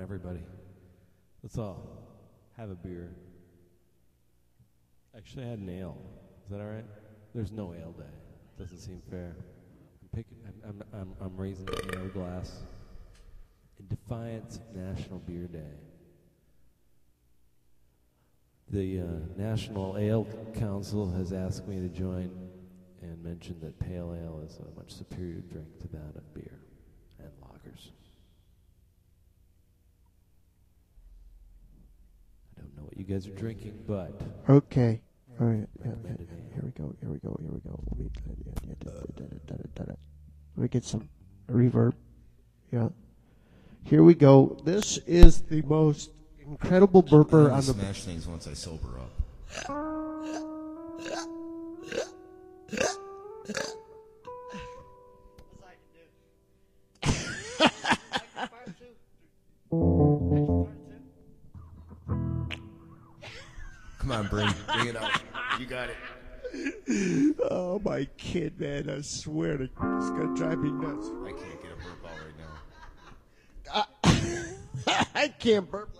everybody. Let's all have a beer. Actually, I had an ale. Is that all right? There's no ale day. Doesn't seem fair. I'm raising an ale glass in defiance of National Beer Day. The National Ale Council has asked me to join and mention that pale ale is a much superior drink to that of beer and lagers. I don't know what you guys are drinking, but okay. All right. Yeah. recommended ale. Here we go. Let me get some reverb. Yeah. Here we go. This is the most incredible burper I on the. smash things once I sober up. Come on, bring it out. You got it. Oh, my kid, man. I swear to it's going to drive me nuts. I can't get a burp out right now. I can't burp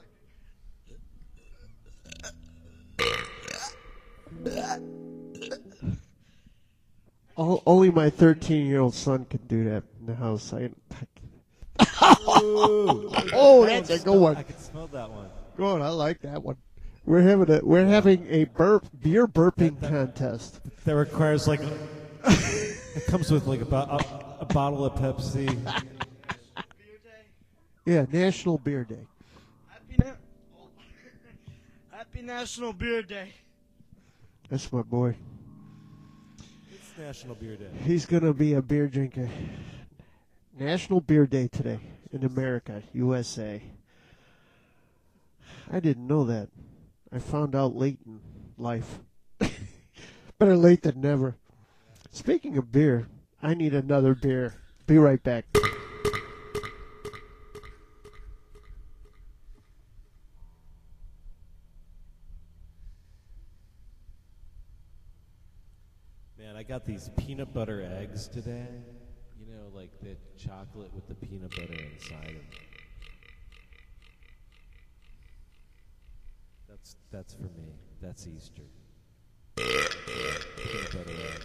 like only my 13-year-old son can do that in the house. Oh, that's a good one. I can smell that one. Go on, I like that one. We're having a beer burping contest. That requires like it comes with like about a bottle of Pepsi. Yeah, National Beer Day. Happy National Beer Day. That's my boy. It's National Beer Day. He's gonna be a beer drinker. National Beer Day today in America, USA. I didn't know that. I found out late in life. Better late than never. Speaking of beer, I need another beer. Be right back. Man, I got these peanut butter eggs today. You know, like the chocolate with the peanut butter inside of it. That's for me. That's Easter. Peanut butter eggs.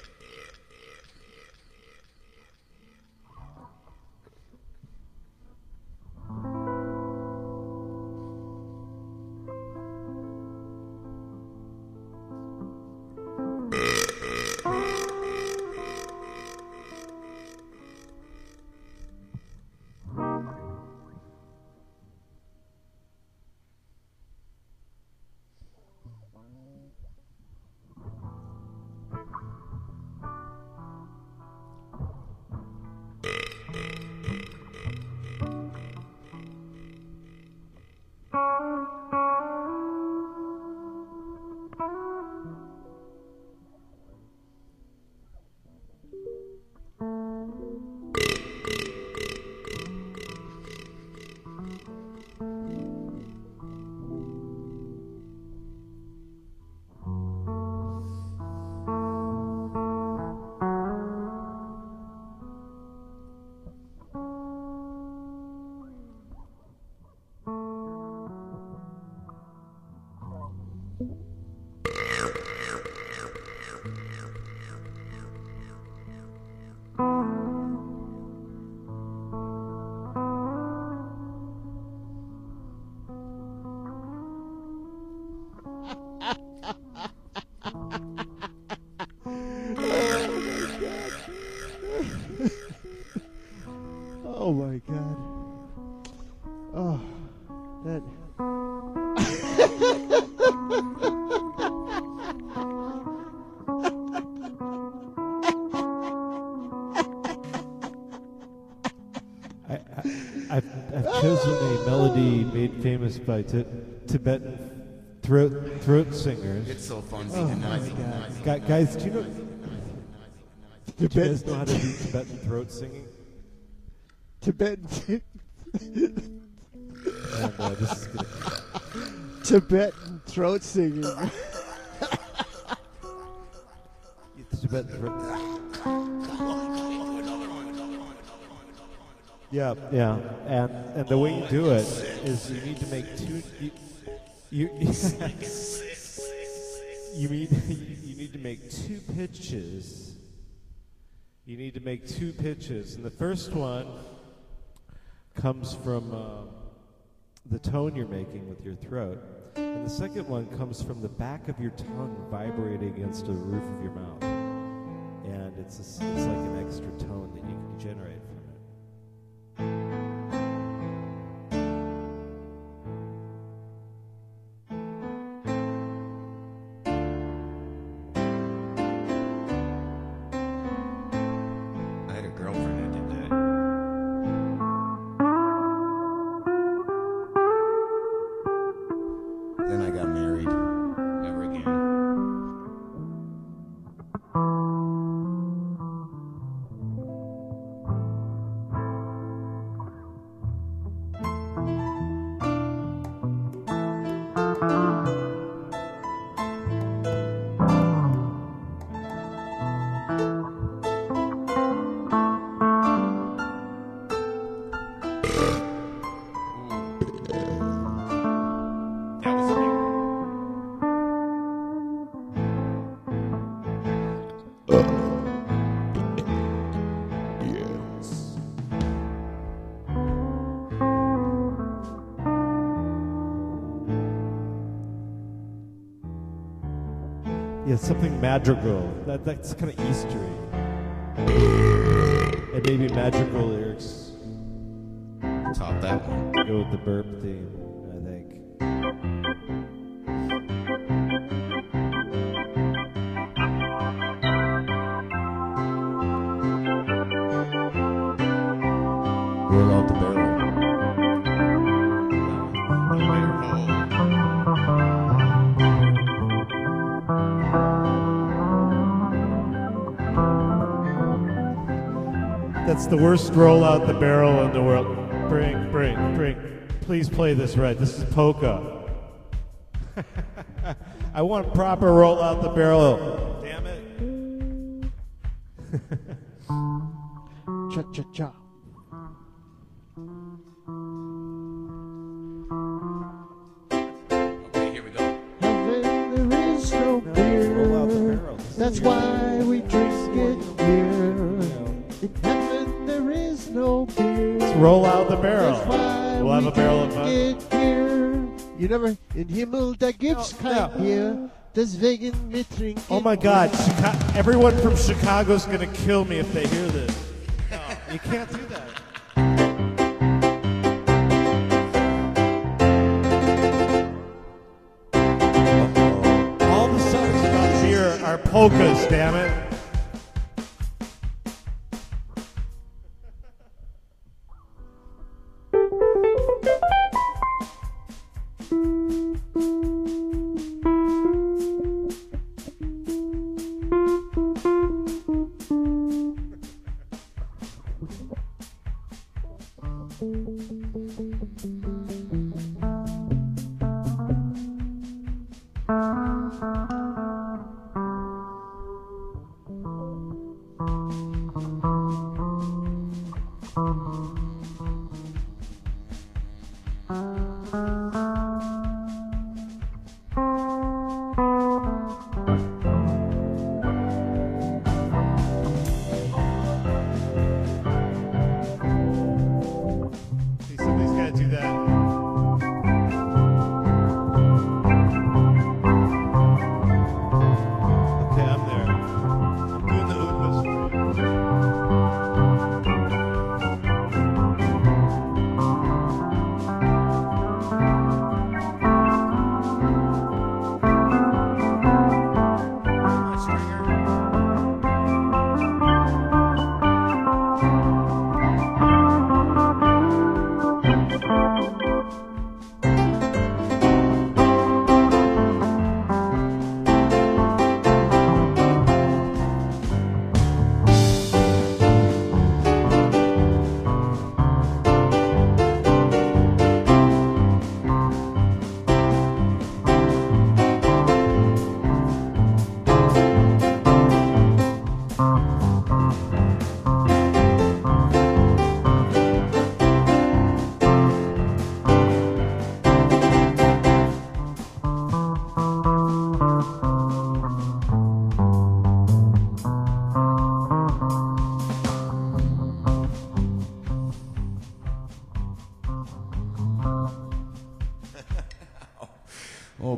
Oh my God. Oh, that. I've chosen a melody made famous by Tibetan throat singers. It's so fun Oh being my nice. God. Guys, do you guys know how to do Tibetan throat singing? Tibetan And this is gonna. Tibetan throat singing. Tibetan throat. Yeah, yeah, and the way you do it is you need to make two. You you need you need to make two pitches. You need to make two pitches, and the first one comes from the tone you're making with your throat, and the second one comes from the back of your tongue vibrating against the roof of your mouth, and it's like an extra tone that you can generate from it. I had a girlfriend that did that. Then I got married. Never again. That was a big one. Yes. Yeah, something madrigal. That's kind of Eastery. And maybe madrigal lyrics Top that one. go with the burp theme, I think. Roll out the barrel. The barrel. That's the worst roll out the barrel in the world. Bring. Please play this right. This is polka. I want proper roll out the barrel. Damn it. Cha-cha-cha. Okay, here we go. Heaven, there is no Roll out the beer. barrel. That's why we drink it here. In heaven, there is no beer. Let's roll out the barrel. That's why We'll have we a barrel of drink fun. it here. You never, in Himmel, da gibt's No, kein no. Bier. Deswegen wir trinken. Oh my God, everyone from Chicago's gonna kill me if they hear this. No, you can't do that. All the songs about beer are polkas, damn it.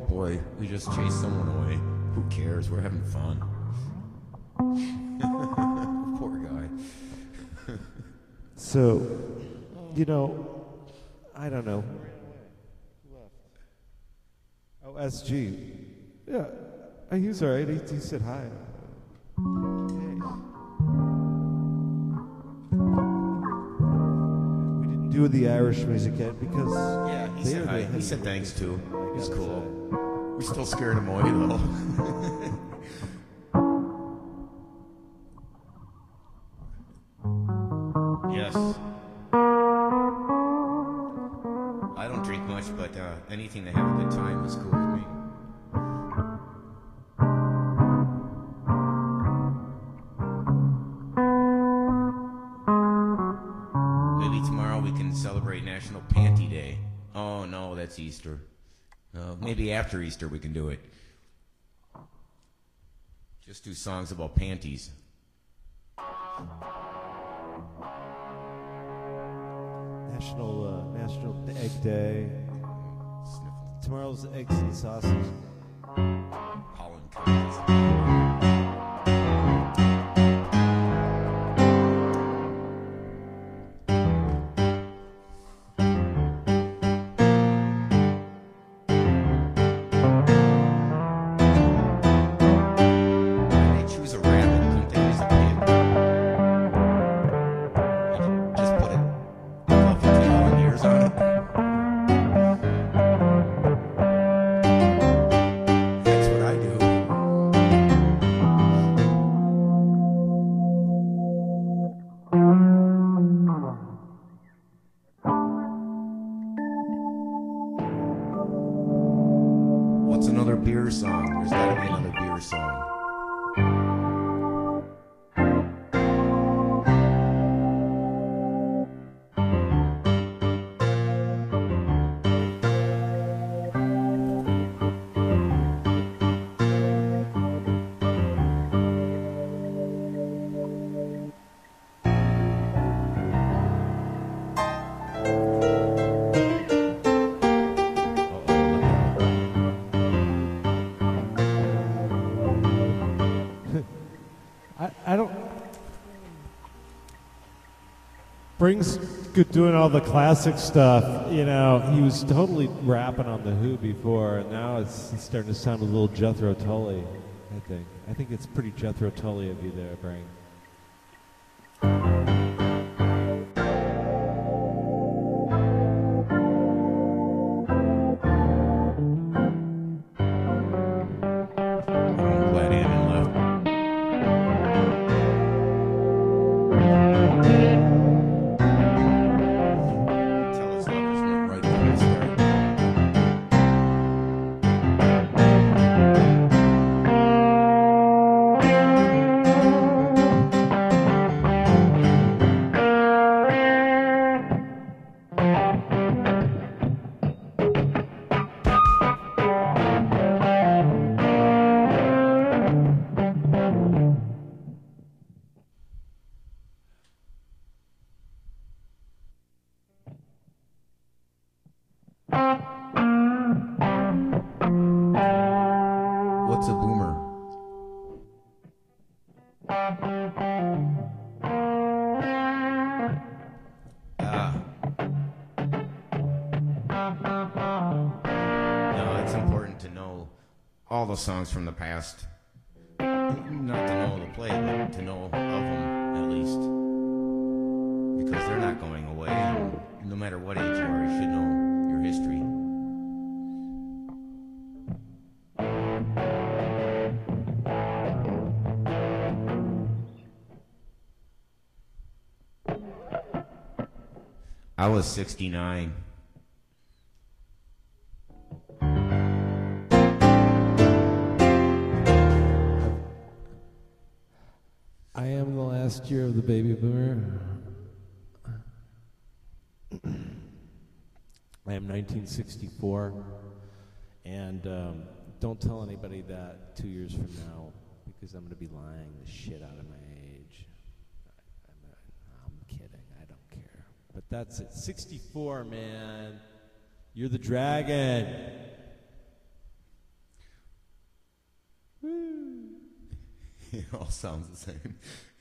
boy, we just chased someone away. Who cares? We're having fun. Poor guy. So, I don't know. Oh, SG. Yeah, he's all right. He said hi. We didn't do the Irish music yet because Yeah, he said hi. He said thanks too. He's cool. We still scared him away though. Yes. I don't drink much, but anything to have a good time is cool with me. Maybe tomorrow we can celebrate National Panty Day. Oh no, that's Easter. Maybe after Easter we can do it. Just do songs about panties. National Egg Day. Sniffle. Tomorrow's eggs and sausage. Pollen contest. Beer song. There's got to be another beer song. I don't. Brings good doing all the classic stuff. He was totally rapping on the Who before, and now it's starting to sound a little Jethro Tull. I think it's pretty Jethro Tull of you there, Bring. What's a boomer? No, it's important to know all the songs from the past. Not to know the play, but to know of them at least. Because they're not going away, and no matter what age you are, you should know your history. I was 69. I am the last year of the baby boomer. I am 1964, and don't tell anybody that 2 years from now, because I'm going to be lying the shit out of my age. I'm kidding. I don't care. But that's it. 64, man. You're the dragon. It all sounds the same.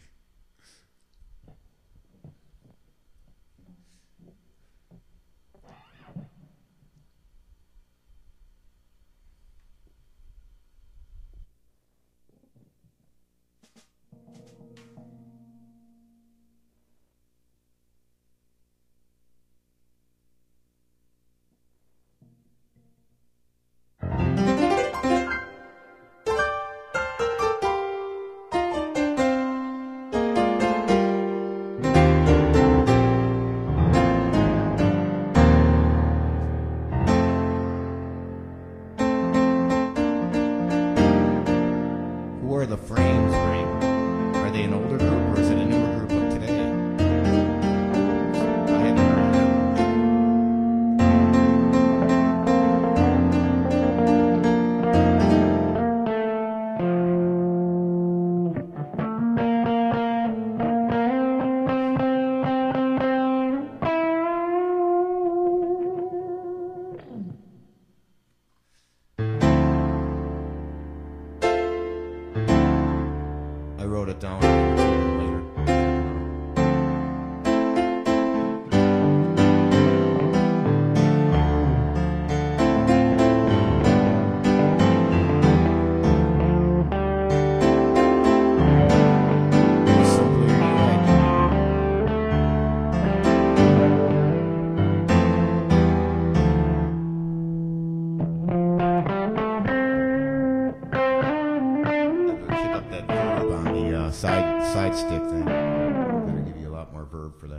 Who are the Frames, Ray? Are they an older group or is it a newer group of today? I hadn't heard of them. I wrote it down later. Simply me, hit up that verb on the side stick thing. I'm gonna give you a lot more verb for that.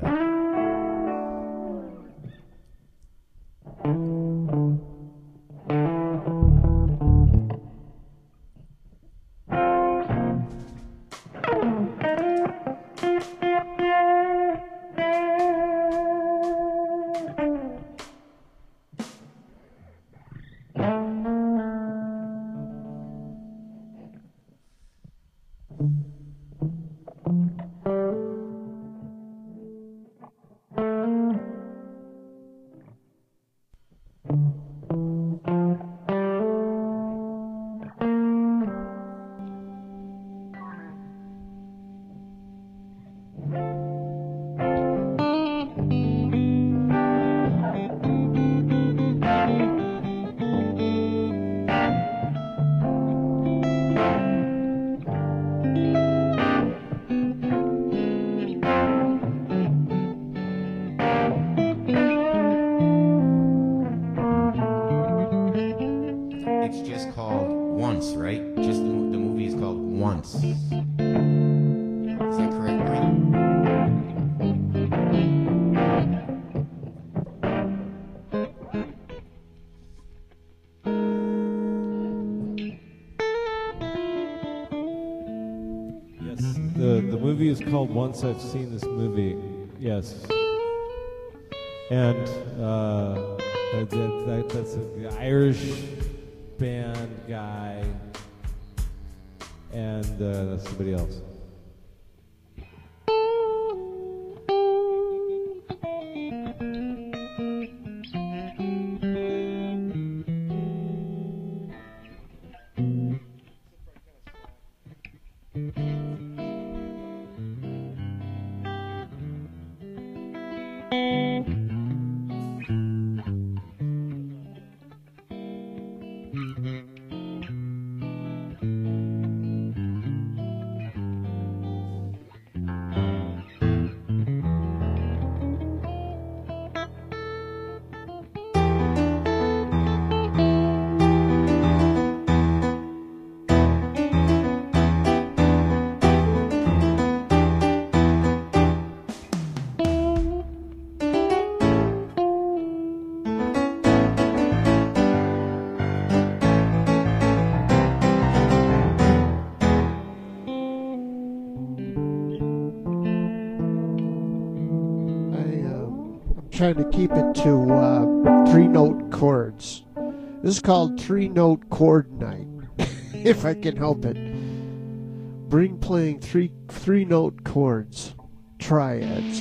It's just called Once, right? Just the movie is called Once. Is that correct, right? Yes, the movie is called Once I've Seen This Movie. Yes, and that's an Irish band guy, and that's somebody else. Trying to keep it to 3-note chords. This is called 3-note chord night, if I can help it. Bring playing 3-note chords, triads.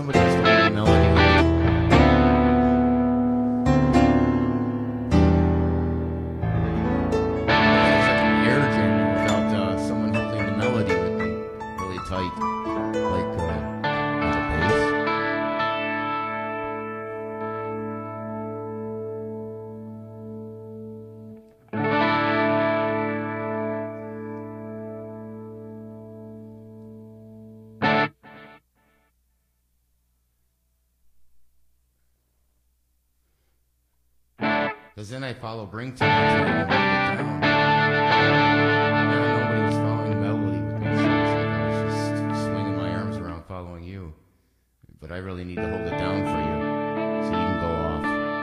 somebody has to hold the melody with me. It feels like an air jamming without someone holding the melody with me really tight, like a bass. Because then I follow Bring too much and I won't hold it down. Nobody was following the melody with me, so it's like I was just swinging my arms around following you. But I really need to hold it down for you so you can go off.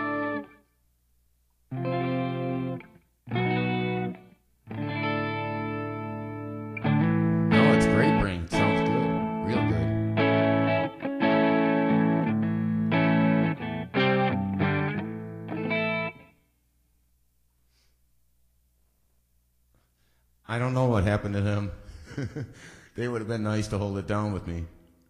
No, it's great, Bring. It sounds good. Real good. I don't know what happened to them. They would have been nice to hold it down with me.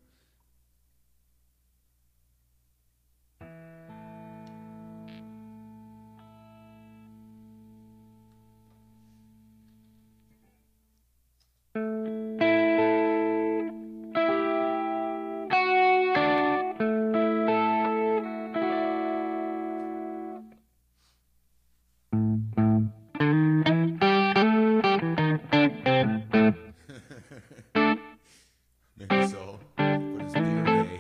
Maybe so, but it's beer day.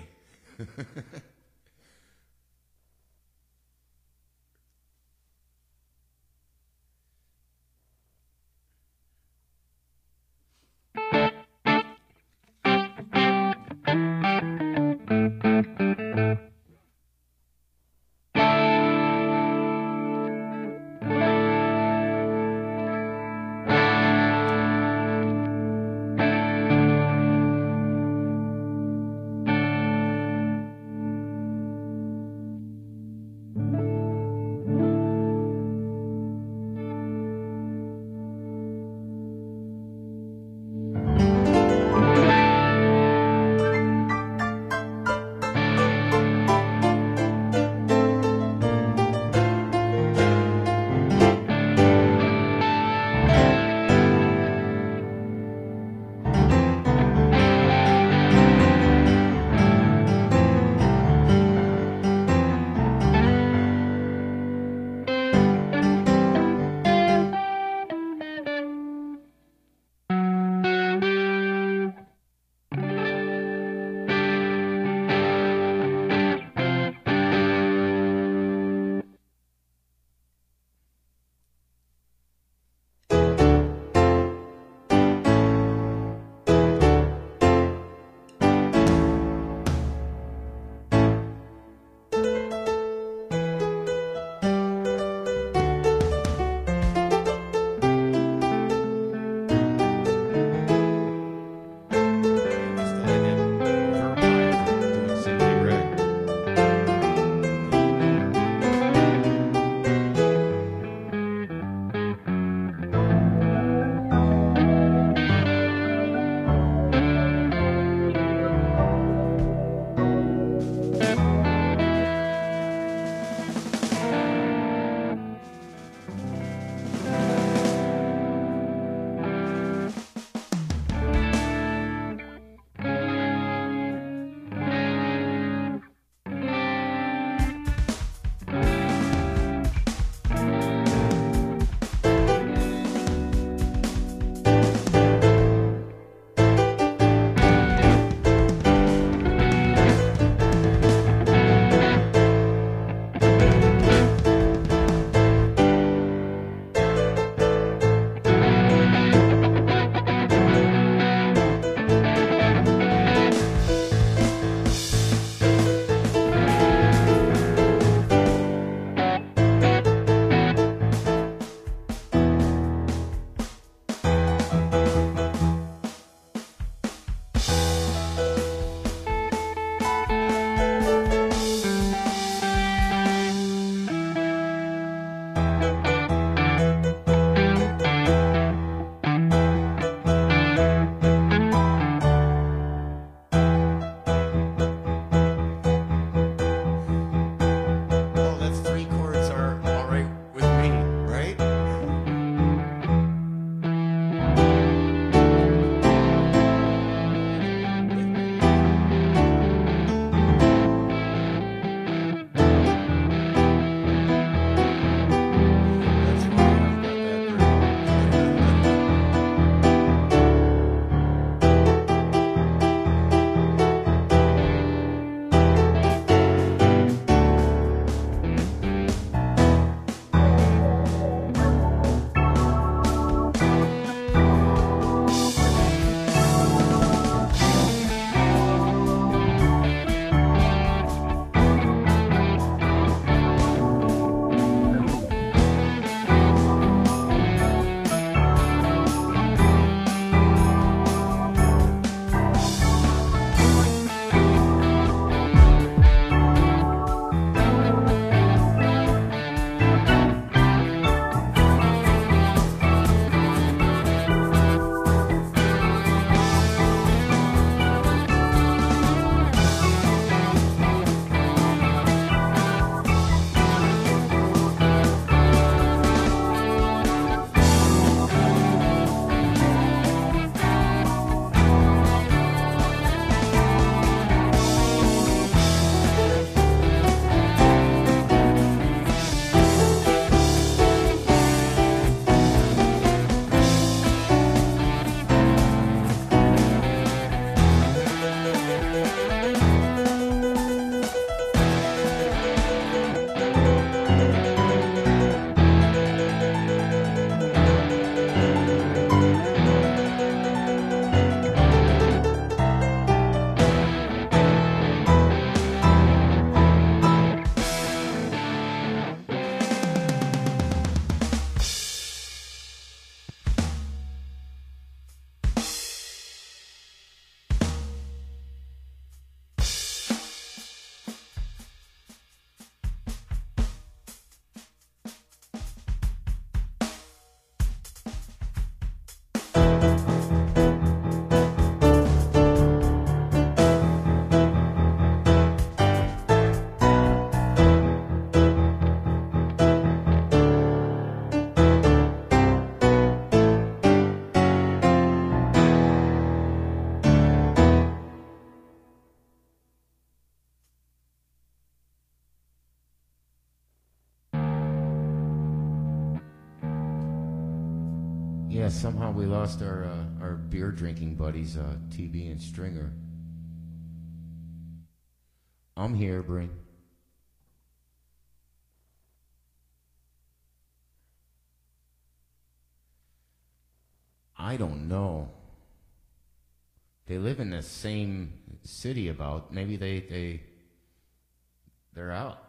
Yeah, somehow we lost our beer drinking buddies, TB and Stringer. I'm here, Breen. I don't know. They live in the same city about. Maybe they're out.